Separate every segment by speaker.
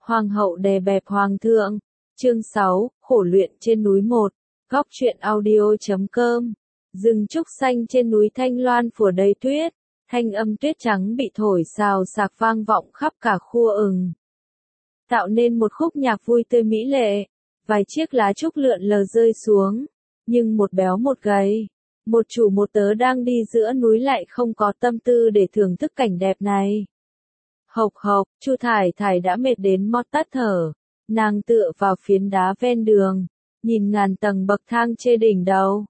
Speaker 1: Hoàng hậu đè bẹp hoàng thượng. Chương 6, khổ luyện trên núi 1. Góc truyện audio.com. Rừng trúc xanh trên núi Thanh Loan phủ đầy tuyết, thanh âm tuyết trắng bị thổi xào xạc vang vọng khắp cả khu ừng, tạo nên một khúc nhạc vui tươi mỹ lệ. Vài chiếc lá trúc lượn lờ rơi xuống, nhưng một béo một gầy, một chủ một tớ đang đi giữa núi lại không có tâm tư để thưởng thức cảnh đẹp này. Hộc hộc, Chu Thải Thải đã mệt đến mót tắt thở, nàng tựa vào phiến đá ven đường, nhìn ngàn tầng bậc thang trên đỉnh đầu,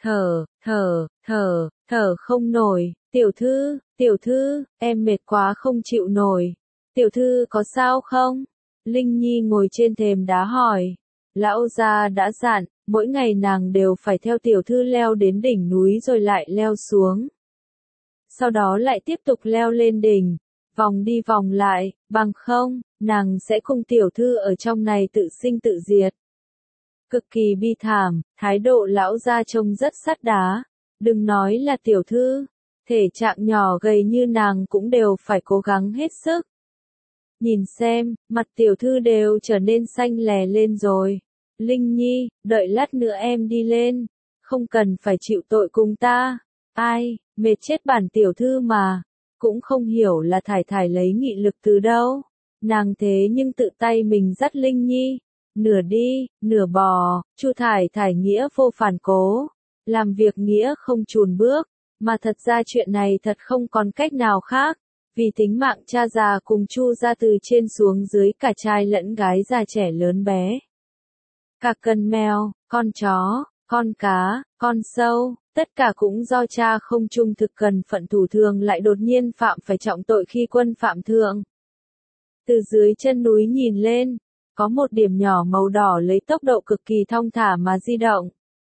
Speaker 1: thở không nổi. Tiểu thư, em mệt quá không chịu nổi. Tiểu thư có sao không? Linh Nhi ngồi trên thềm đá hỏi. Lão gia đã dặn, mỗi ngày nàng đều phải theo tiểu thư leo đến đỉnh núi rồi lại leo xuống. Sau đó lại tiếp tục leo lên đỉnh, vòng đi vòng lại, bằng không, nàng sẽ cùng tiểu thư ở trong này tự sinh tự diệt. Cực kỳ bi thảm, thái độ lão gia trông rất sắt đá. Đừng nói là tiểu thư, thể trạng nhỏ gầy như nàng cũng đều phải cố gắng hết sức. Nhìn xem, mặt tiểu thư đều trở nên xanh lè lên rồi. Linh Nhi, đợi lát nữa em đi lên, không cần phải chịu tội cùng ta. Ai, mệt chết bản tiểu thư mà, cũng không hiểu là Thải Thải lấy nghị lực từ đâu. Nàng thế nhưng tự tay mình dắt Linh Nhi, nửa đi, nửa bò. Chu Thải Thải nghĩa vô phản cố, làm việc nghĩa không chùn bước, mà thật ra chuyện này thật không còn cách nào khác, vì tính mạng cha già cùng Chu gia từ trên xuống dưới cả trai lẫn gái già trẻ lớn bé. Cả con mèo, con chó, con cá, con sâu, tất cả cũng do cha không trung thực cần phận thủ thường lại đột nhiên phạm phải trọng tội khi quân phạm thượng. Từ dưới chân núi nhìn lên, có một điểm nhỏ màu đỏ lấy tốc độ cực kỳ thong thả mà di động.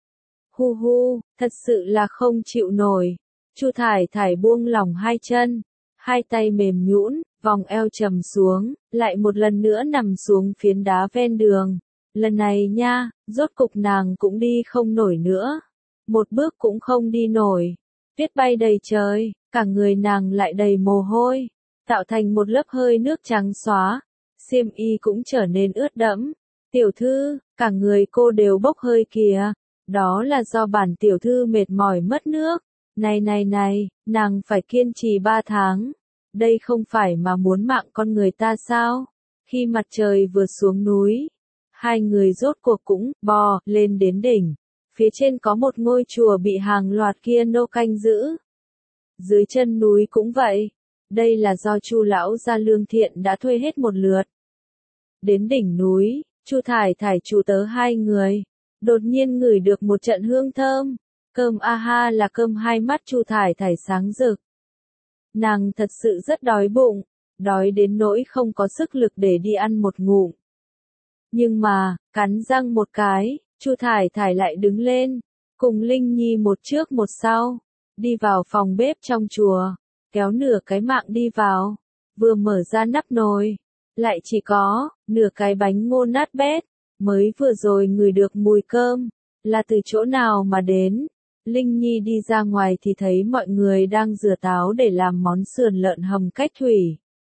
Speaker 1: Hu hu, thật sự là không chịu nổi. Chu Thải Thải buông lỏng hai chân, hai tay mềm nhũn, vòng eo trầm xuống, lại một lần nữa nằm xuống phiến đá ven đường. Lần này nha, rốt cục nàng cũng đi không nổi nữa. Một bước cũng không đi nổi. Tuyết bay đầy trời, cả người nàng lại đầy mồ hôi, tạo thành một lớp hơi nước trắng xóa. Xiêm y cũng trở nên ướt đẫm. Tiểu thư, cả người cô đều bốc hơi kìa. Đó là do bản tiểu thư mệt mỏi mất nước. Này, nàng phải kiên trì 3 tháng. Đây không phải mà muốn mạng con người ta sao? Khi mặt trời vừa xuống núi, hai người rốt cuộc cũng bò lên đến đỉnh. Phía trên có một ngôi chùa bị hàng loạt kia nô canh giữ. Dưới chân núi cũng vậy. Đây là do Chu lão gia lương thiện đã thuê hết một lượt. Đến đỉnh núi, Chu Thải Thải chủ tớ hai người, đột nhiên ngửi được một trận hương thơm. Cơm aha là cơm. Hai mắt Chu Thải Thải sáng rực. Nàng thật sự rất đói bụng, đói đến nỗi không có sức lực để đi ăn một ngụm. Nhưng mà, cắn răng một cái, Chu Thải Thải lại đứng lên, cùng Linh Nhi một trước một sau, đi vào phòng bếp trong chùa, kéo nửa cái mạng đi vào, vừa mở ra nắp nồi, lại chỉ có nửa cái bánh ngô nát bét, mới vừa rồi ngửi được mùi cơm, là từ chỗ nào mà đến. Linh Nhi đi ra ngoài thì thấy mọi người đang rửa táo để làm món sườn lợn hầm cách thủy.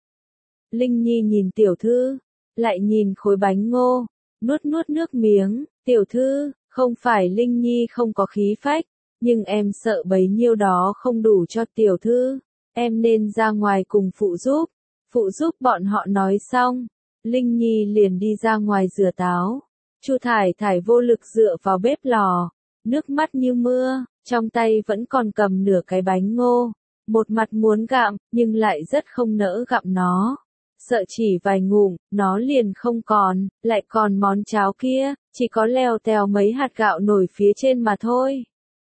Speaker 1: Linh Nhi nhìn tiểu thư, lại nhìn khối bánh ngô, nuốt nước miếng. Tiểu thư, không phải Linh Nhi không có khí phách, nhưng em sợ bấy nhiêu đó không đủ cho tiểu thư, em nên ra ngoài cùng phụ giúp bọn họ. Nói xong, Linh Nhi liền đi ra ngoài rửa táo. Chu Thải Thải vô lực dựa vào bếp lò, nước mắt như mưa, trong tay vẫn còn cầm nửa cái bánh ngô, một mặt muốn gặm, nhưng lại rất không nỡ gặm nó. Sợ chỉ vài ngụm, nó liền không còn, lại còn món cháo kia, chỉ có leo tèo mấy hạt gạo nổi phía trên mà thôi.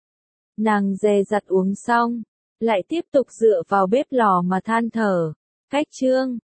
Speaker 1: Nàng dè dặt uống xong, lại tiếp tục dựa vào bếp lò mà than thở. Cách chương